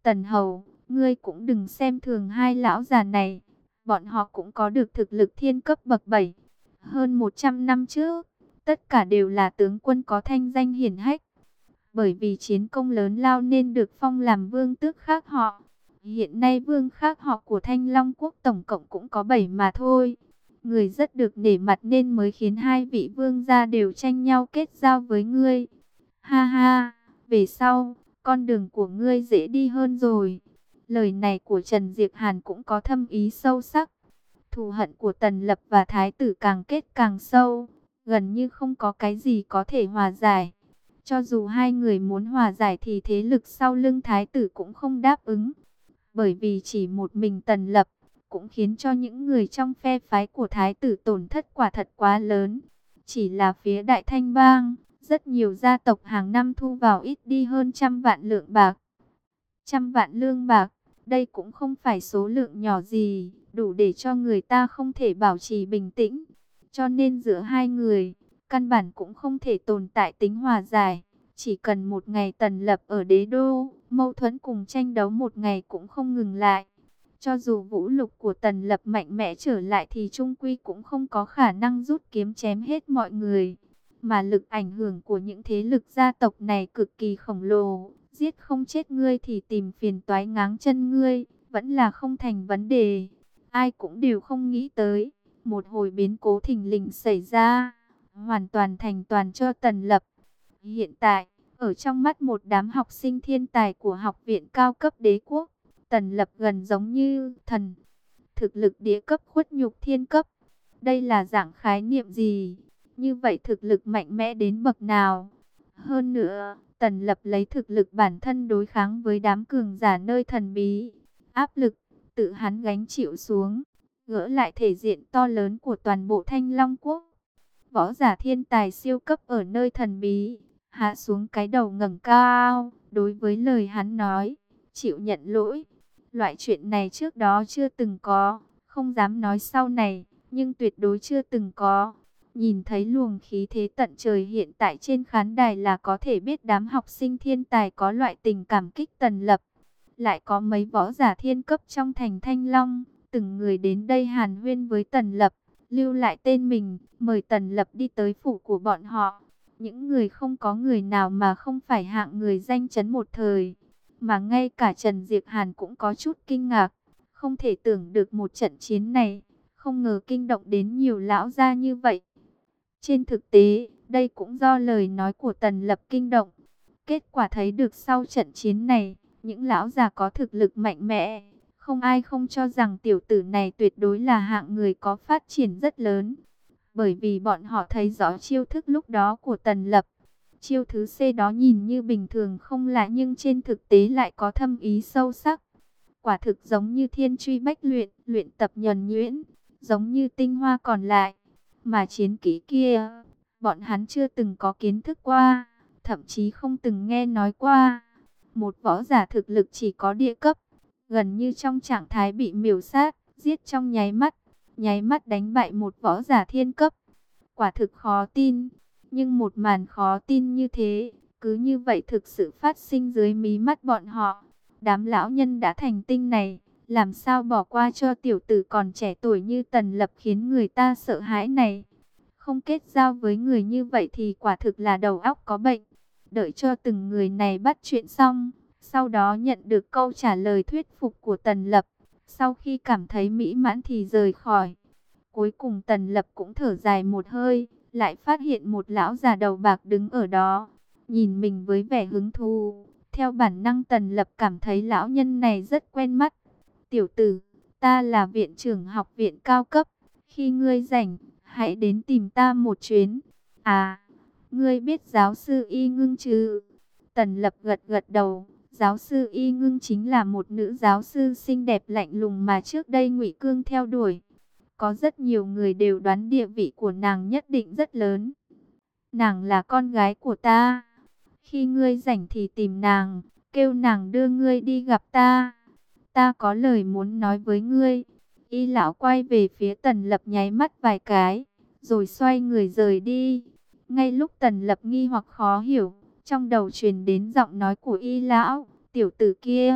Speaker 1: Tần Hầu, ngươi cũng đừng xem thường hai lão già này. Bọn họ cũng có được thực lực thiên cấp bậc bảy. Hơn một trăm năm trước, tất cả đều là tướng quân có thanh danh hiển hách. Bởi vì chiến công lớn lao nên được phong làm vương tước khác họ. Hiện nay vương khác họ của Thanh Long Quốc tổng cộng cũng có bảy mà thôi. Người rất được nể mặt nên mới khiến hai vị vương gia đều tranh nhau kết giao với ngươi. Ha ha, về sau, con đường của ngươi dễ đi hơn rồi. Lời này của Trần Diệp Hàn cũng có thâm ý sâu sắc. Thù hận của Tần Lập và Thái tử càng kết càng sâu, gần như không có cái gì có thể hòa giải. Cho dù hai người muốn hòa giải thì thế lực sau lưng Thái tử cũng không đáp ứng. Bởi vì chỉ một mình Tần Lập, cũng khiến cho những người trong phe phái của Thái tử tổn thất quả thật quá lớn. Chỉ là phía Đại Thanh Bang, rất nhiều gia tộc hàng năm thu vào ít đi hơn trăm vạn lượng bạc. Trăm vạn lương bạc, đây cũng không phải số lượng nhỏ gì, đủ để cho người ta không thể bảo trì bình tĩnh. Cho nên giữa hai người, căn bản cũng không thể tồn tại tính hòa giải. Chỉ cần một ngày Tần Lập ở đế đô, mâu thuẫn cùng tranh đấu một ngày cũng không ngừng lại. Cho dù vũ lực của Tần Lập mạnh mẽ trở lại thì trung quy cũng không có khả năng rút kiếm chém hết mọi người. Mà lực ảnh hưởng của những thế lực gia tộc này cực kỳ khổng lồ. Giết không chết ngươi thì tìm phiền toái ngáng chân ngươi, vẫn là không thành vấn đề. Ai cũng đều không nghĩ tới, một hồi biến cố thình lình xảy ra, hoàn toàn thành toàn cho Tần Lập. Hiện tại, ở trong mắt một đám học sinh thiên tài của học viện cao cấp đế quốc, Tần Lập gần giống như thần. Thực lực đế cấp khuất nhục thiên cấp. Đây là dạng khái niệm gì? Như vậy thực lực mạnh mẽ đến bậc nào? Hơn nữa, Tần Lập lấy thực lực bản thân đối kháng với đám cường giả nơi thần bí. Áp lực, tự hắn gánh chịu xuống, gỡ lại thể diện to lớn của toàn bộ Thanh Long Quốc. Võ giả thiên tài siêu cấp ở nơi thần bí, hạ xuống cái đầu ngẩng cao, đối với lời hắn nói, chịu nhận lỗi. Loại chuyện này trước đó chưa từng có, không dám nói sau này, nhưng tuyệt đối chưa từng có. Nhìn thấy luồng khí thế tận trời hiện tại trên khán đài là có thể biết đám học sinh thiên tài có loại tình cảm kích Tần Lập. Lại có mấy võ giả thiên cấp trong thành Thanh Long, từng người đến đây hàn huyên với Tần Lập, lưu lại tên mình, mời Tần Lập đi tới phủ của bọn họ. Những người không có người nào mà không phải hạng người danh chấn một thời. Mà ngay cả Trần Diệp Hàn cũng có chút kinh ngạc, không thể tưởng được một trận chiến này, không ngờ kinh động đến nhiều lão gia như vậy. Trên thực tế, đây cũng do lời nói của Tần Lập kinh động. Kết quả thấy được sau trận chiến này, những lão già có thực lực mạnh mẽ, không ai không cho rằng tiểu tử này tuyệt đối là hạng người có phát triển rất lớn. Bởi vì bọn họ thấy rõ chiêu thức lúc đó của Tần Lập. Chiêu thứ C đó nhìn như bình thường không lạ nhưng trên thực tế lại có thâm ý sâu sắc. Quả thực giống như thiên truy bách luyện, luyện tập nhuần nhuyễn, giống như tinh hoa còn lại. Mà chiến kỹ kia, bọn hắn chưa từng có kiến thức qua, thậm chí không từng nghe nói qua. Một võ giả thực lực chỉ có địa cấp, gần như trong trạng thái bị miểu sát, giết trong nháy mắt, nháy mắt đánh bại một võ giả thiên cấp. Quả thực khó tin, nhưng một màn khó tin như thế, cứ như vậy thực sự phát sinh dưới mí mắt bọn họ. Đám lão nhân đã thành tinh này, làm sao bỏ qua cho tiểu tử còn trẻ tuổi như Tần Lập khiến người ta sợ hãi này. Không kết giao với người như vậy thì quả thực là đầu óc có bệnh. Đợi cho từng người này bắt chuyện xong, sau đó nhận được câu trả lời thuyết phục của Tần Lập. Sau khi cảm thấy mỹ mãn thì rời khỏi. Cuối cùng Tần Lập cũng thở dài một hơi, lại phát hiện một lão già đầu bạc đứng ở đó, nhìn mình với vẻ hứng thú. Theo bản năng Tần Lập cảm thấy lão nhân này rất quen mắt. Tiểu tử, ta là viện trưởng học viện cao cấp. Khi ngươi rảnh, hãy đến tìm ta một chuyến. À, ngươi biết giáo sư Y Ngưng chứ? Tần Lập gật gật đầu. Giáo sư Y Ngưng chính là một nữ giáo sư xinh đẹp lạnh lùng mà trước đây Ngụy Cương theo đuổi. Có rất nhiều người đều đoán địa vị của nàng nhất định rất lớn. Nàng là con gái của ta. Khi ngươi rảnh thì tìm nàng, kêu nàng đưa ngươi đi gặp ta. Ta có lời muốn nói với ngươi. Y lão quay về phía Tần Lập nháy mắt vài cái, rồi xoay người rời đi. Ngay lúc Tần Lập nghi hoặc khó hiểu, trong đầu truyền đến giọng nói của Y lão. Tiểu tử kia,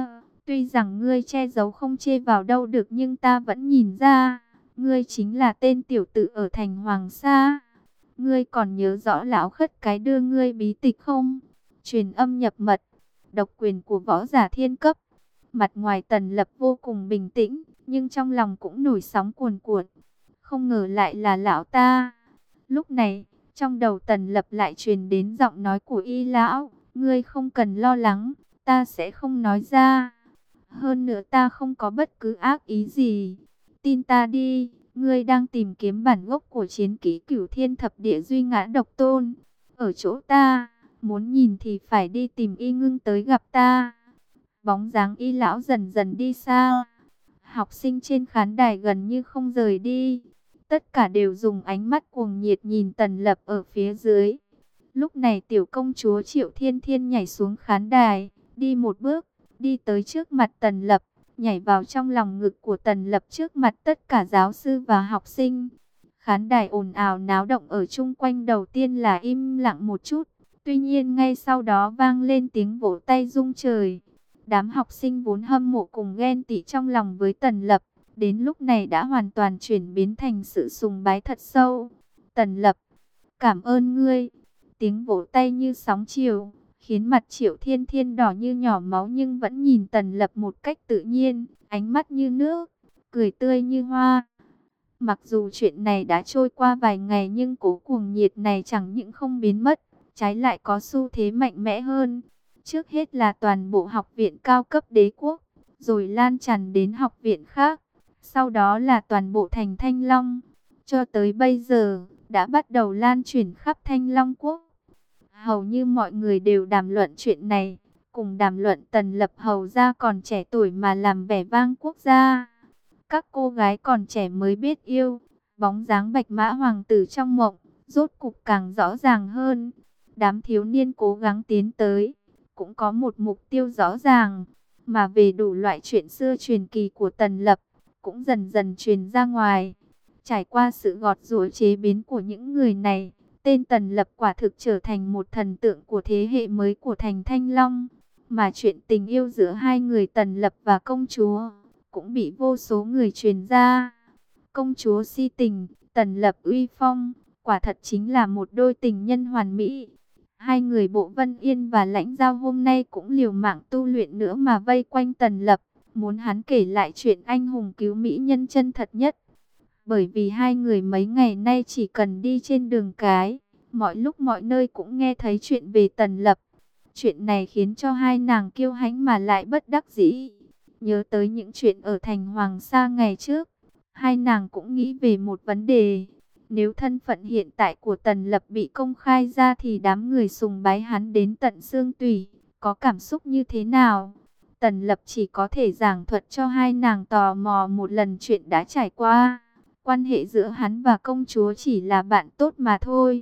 Speaker 1: Tuy rằng ngươi che giấu không chê vào đâu được, nhưng ta vẫn nhìn ra, ngươi chính là tên tiểu tử ở thành Hoàng Sa. Ngươi còn nhớ rõ lão khất cái đưa ngươi bí tịch không? Truyền âm nhập mật, độc quyền của võ giả thiên cấp. Mặt ngoài Tần Lập vô cùng bình tĩnh, nhưng trong lòng cũng nổi sóng cuồn cuộn. Không ngờ lại là lão ta. Lúc này, trong đầu Tần Lập lại truyền đến giọng nói của Y lão, ngươi không cần lo lắng, ta sẽ không nói ra. Hơn nữa ta không có bất cứ ác ý gì. Tin ta đi, ngươi đang tìm kiếm bản gốc của chiến kỹ Cửu Thiên Thập Địa Duy Ngã Độc Tôn. Ở chỗ ta, muốn nhìn thì phải đi tìm Y Ngưng tới gặp ta. Bóng dáng Y lão dần dần đi xa. Học sinh trên khán đài gần như không rời đi. Tất cả đều dùng ánh mắt cuồng nhiệt nhìn Tần Lập ở phía dưới. Lúc này tiểu công chúa Triệu Thiên Thiên nhảy xuống khán đài, đi một bước, đi tới trước mặt Tần Lập, nhảy vào trong lòng ngực của Tần Lập trước mặt tất cả giáo sư và học sinh. Khán đài ồn ào náo động ở chung quanh đầu tiên là im lặng một chút, tuy nhiên ngay sau đó vang lên tiếng vỗ tay rung trời. Đám học sinh vốn hâm mộ cùng ghen tị trong lòng với Tần Lập, đến lúc này đã hoàn toàn chuyển biến thành sự sùng bái thật sâu. Tần Lập, cảm ơn ngươi. Tiếng vỗ tay như sóng chiều, khiến mặt Triệu Thiên Thiên đỏ như nhỏ máu, nhưng vẫn nhìn Tần Lập một cách tự nhiên, ánh mắt như nước, cười tươi như hoa. Mặc dù chuyện này đã trôi qua vài ngày, nhưng cố cuồng nhiệt này chẳng những không biến mất, trái lại có xu thế mạnh mẽ hơn. Trước hết là toàn bộ học viện cao cấp đế quốc, rồi lan tràn đến học viện khác, sau đó là toàn bộ thành Thanh Long. Cho tới bây giờ, đã bắt đầu lan truyền khắp Thanh Long quốc. Hầu như mọi người đều đàm luận chuyện này, cùng đàm luận Tần Lập hầu gia còn trẻ tuổi mà làm vẻ vang quốc gia. Các cô gái còn trẻ mới biết yêu, bóng dáng bạch mã hoàng tử trong mộng, rốt cục càng rõ ràng hơn. Đám thiếu niên cố gắng tiến tới, cũng có một mục tiêu rõ ràng, mà về đủ loại chuyện xưa truyền kỳ của Tần Lập, cũng dần dần truyền ra ngoài. Trải qua sự gọt giũa chế biến của những người này, tên Tần Lập quả thực trở thành một thần tượng của thế hệ mới của thành Thanh Long. Mà chuyện tình yêu giữa hai người Tần Lập và công chúa cũng bị vô số người truyền ra. Công chúa si tình, Tần Lập uy phong, quả thật chính là một đôi tình nhân hoàn mỹ. Hai người Bộ Vân Yên và Lãnh Giao hôm nay cũng liều mạng tu luyện nữa mà vây quanh Tần Lập, muốn hắn kể lại chuyện anh hùng cứu mỹ nhân chân thật nhất. Bởi vì hai người mấy ngày nay chỉ cần đi trên đường cái, mọi lúc mọi nơi cũng nghe thấy chuyện về Tần Lập. Chuyện này khiến cho hai nàng kiêu hãnh mà lại bất đắc dĩ. Nhớ tới những chuyện ở thành Hoàng Sa ngày trước, hai nàng cũng nghĩ về một vấn đề. Nếu thân phận hiện tại của Tần Lập bị công khai ra thì đám người sùng bái hắn đến tận xương tủy, có cảm xúc như thế nào? Tần Lập chỉ có thể giảng thuật cho hai nàng tò mò một lần chuyện đã trải qua. Quan hệ giữa hắn và công chúa chỉ là bạn tốt mà thôi.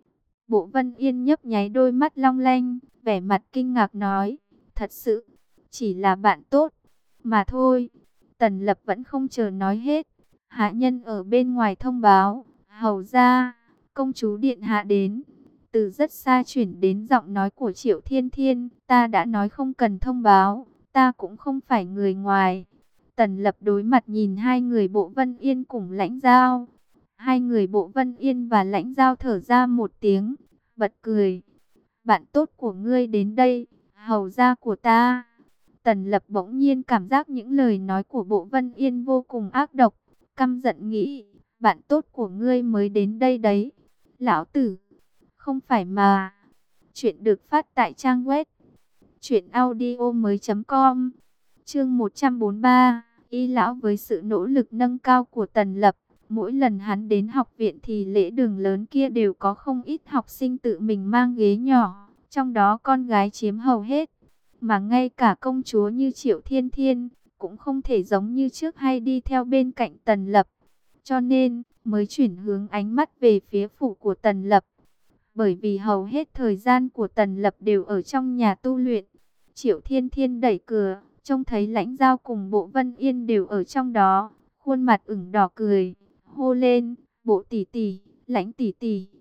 Speaker 1: Bộ Vân Yên nhấp nháy đôi mắt long lanh, vẻ mặt kinh ngạc nói, thật sự, chỉ là bạn tốt mà thôi. Tần Lập vẫn không chờ nói hết. Hạ nhân ở bên ngoài thông báo, hầu ra, công chúa điện hạ đến. Từ rất xa chuyển đến giọng nói của Triệu Thiên Thiên, ta đã nói không cần thông báo, ta cũng không phải người ngoài. Tần Lập đối mặt nhìn hai người Bộ Vân Yên cùng Lãnh Giao. Hai người Bộ Vân Yên và Lãnh Giao thở ra một tiếng, bật cười. Bạn tốt của ngươi đến đây, hầu gia của ta. Tần Lập bỗng nhiên cảm giác những lời nói của Bộ Vân Yên vô cùng ác độc, căm giận nghĩ, bạn tốt của ngươi mới đến đây đấy. Lão tử, không phải mà. Chuyện được phát tại trang web truyện audio mới chấm com. Chương một trăm bốn mươi ba, Y lão với sự nỗ lực nâng cao của Tần Lập, mỗi lần hắn đến học viện thì lễ đường lớn kia đều có không ít học sinh tự mình mang ghế nhỏ, trong đó con gái chiếm hầu hết. Mà ngay cả công chúa như Triệu Thiên Thiên cũng không thể giống như trước hay đi theo bên cạnh Tần Lập, cho nên mới chuyển hướng ánh mắt về phía phủ của Tần Lập. Bởi vì hầu hết thời gian của Tần Lập đều ở trong nhà tu luyện. Triệu Thiên Thiên đẩy cửa, trông thấy Lãnh Giao cùng Bộ Vân Yên đều ở trong đó, khuôn mặt ửng đỏ cười, hô lên, Bộ tỷ tỷ, Lãnh tỷ tỷ.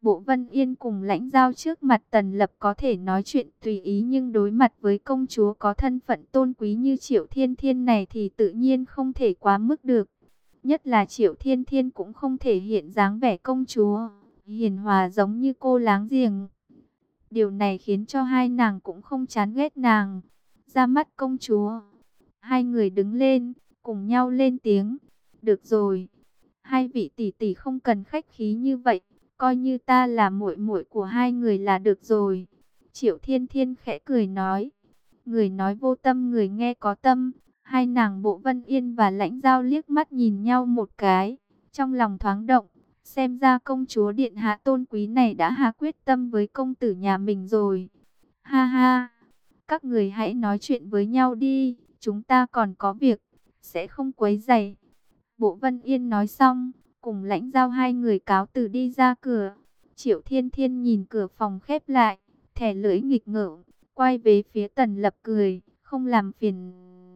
Speaker 1: Bộ Vân Yên cùng Lãnh Giao trước mặt Tần Lập có thể nói chuyện tùy ý, nhưng đối mặt với công chúa có thân phận tôn quý như Triệu Thiên Thiên này thì tự nhiên không thể quá mức được. Nhất là Triệu Thiên Thiên cũng không thể hiện dáng vẻ công chúa hiền hòa giống như cô láng giềng. Điều này khiến cho hai nàng cũng không chán ghét nàng. Ra mắt công chúa, hai người đứng lên, cùng nhau lên tiếng. Được rồi, hai vị tỷ tỷ không cần khách khí như vậy, coi như ta là muội muội của hai người là được rồi. Triệu Thiên Thiên khẽ cười nói. Người nói vô tâm, người nghe có tâm. Hai nàng Bộ Vân Yên và Lãnh Giao liếc mắt nhìn nhau một cái, trong lòng thoáng động. Xem ra công chúa điện hạ tôn quý này đã hạ quyết tâm với công tử nhà mình rồi. Ha ha, các người hãy nói chuyện với nhau đi, chúng ta còn có việc, sẽ không quấy rầy. Bộ Vân Yên nói xong, cùng Lãnh Giao hai người cáo từ đi ra cửa. Triệu Thiên Thiên nhìn cửa phòng khép lại, thẻ lưỡi nghịch ngợm, quay về phía Tần Lập cười, không làm phiền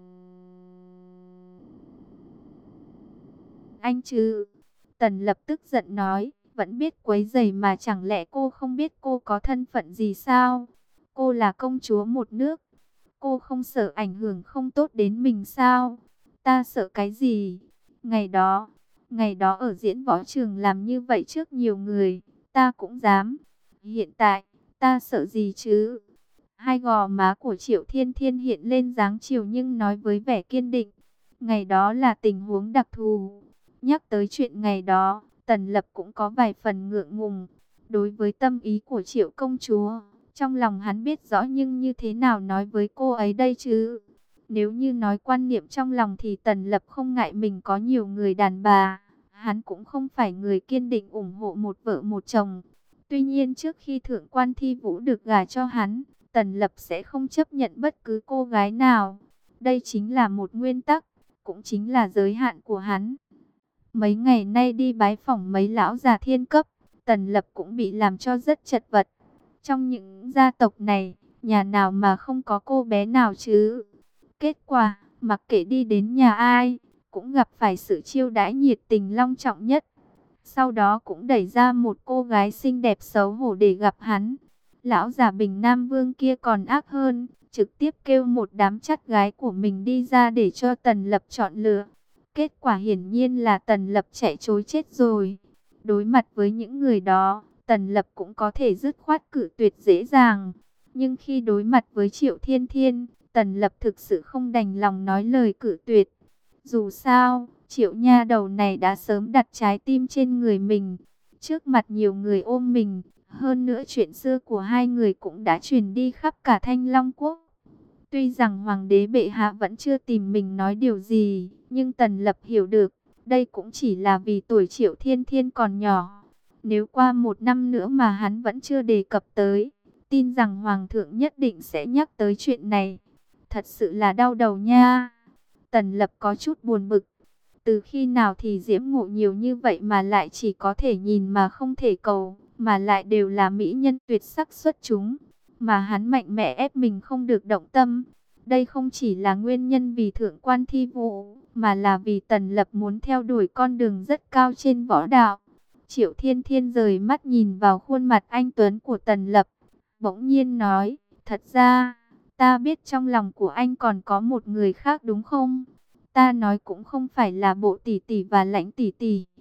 Speaker 1: anh chứ. Tần Lập tức giận nói, vẫn biết quấy rầy mà chẳng lẽ cô không biết cô có thân phận gì sao? Cô là công chúa một nước, cô không sợ ảnh hưởng không tốt đến mình sao? Ta sợ cái gì? Ngày đó, ngày đó ở diễn võ trường làm như vậy trước nhiều người, ta cũng dám. Hiện tại, ta sợ gì chứ? Hai gò má của Triệu Thiên Thiên hiện lên dáng chiều nhưng nói với vẻ kiên định. Ngày đó là tình huống đặc thù. Nhắc tới chuyện ngày đó, Tần Lập cũng có vài phần ngượng ngùng. Đối với tâm ý của Triệu công chúa, trong lòng hắn biết rõ nhưng như thế nào nói với cô ấy đây chứ? Nếu như nói quan niệm trong lòng thì Tần Lập không ngại mình có nhiều người đàn bà. Hắn cũng không phải người kiên định ủng hộ một vợ một chồng. Tuy nhiên trước khi Thượng quan Thi Vũ được gả cho hắn, Tần Lập sẽ không chấp nhận bất cứ cô gái nào. Đây chính là một nguyên tắc, cũng chính là giới hạn của hắn. Mấy ngày nay đi bái phỏng mấy lão già thiên cấp, Tần Lập cũng bị làm cho rất chật vật. Trong những gia tộc này, nhà nào mà không có cô bé nào chứ? Kết quả, mặc kệ đi đến nhà ai, cũng gặp phải sự chiêu đãi nhiệt tình long trọng nhất. Sau đó cũng đẩy ra một cô gái xinh đẹp xấu hổ để gặp hắn. Lão già Bình Nam Vương kia còn ác hơn, trực tiếp kêu một đám chắt gái của mình đi ra để cho Tần Lập chọn lựa. Kết quả hiển nhiên là Tần Lập chạy trối chết rồi. Đối mặt với những người đó, Tần Lập cũng có thể dứt khoát cự tuyệt dễ dàng. Nhưng khi đối mặt với Triệu Thiên Thiên, Tần Lập thực sự không đành lòng nói lời cự tuyệt. Dù sao, Triệu nha đầu này đã sớm đặt trái tim trên người mình. Trước mặt nhiều người ôm mình, hơn nữa chuyện xưa của hai người cũng đã truyền đi khắp cả Thanh Long Quốc. Tuy rằng Hoàng đế bệ hạ vẫn chưa tìm mình nói điều gì, nhưng Tần Lập hiểu được, đây cũng chỉ là vì tuổi Triệu Thiên Thiên còn nhỏ. Nếu qua một năm nữa mà hắn vẫn chưa đề cập tới, tin rằng Hoàng thượng nhất định sẽ nhắc tới chuyện này. Thật sự là đau đầu nha. Tần Lập có chút buồn bực. Từ khi nào thì diễm ngộ nhiều như vậy mà lại chỉ có thể nhìn mà không thể cầu, mà lại đều là mỹ nhân tuyệt sắc xuất chúng. Mà hắn mạnh mẽ ép mình không được động tâm. Đây không chỉ là nguyên nhân vì Thượng quan Thi Vũ, mà là vì Tần Lập muốn theo đuổi con đường rất cao trên võ đạo. Triệu Thiên Thiên rời mắt nhìn vào khuôn mặt anh tuấn của Tần Lập, bỗng nhiên nói, thật ra, ta biết trong lòng của anh còn có một người khác đúng không? Ta nói cũng không phải là Bộ tỷ tỷ và Lãnh tỷ tỷ,